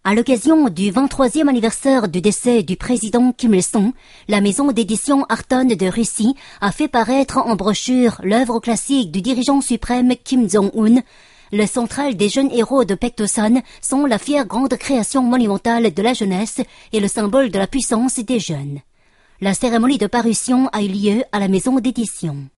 À l'occasion du 23e anniversaire du décès du président Kim Il-sung, la maison d'édition Arton de Russie a fait paraître en brochure l'œuvre classique du dirigeant suprême Kim Jong-un. Les centrales des jeunes héros de Paektosan sont la fière grande création monumentale de la jeunesse et le symbole de la puissance des jeunes. La cérémonie de parution a eu lieu à la maison d'édition.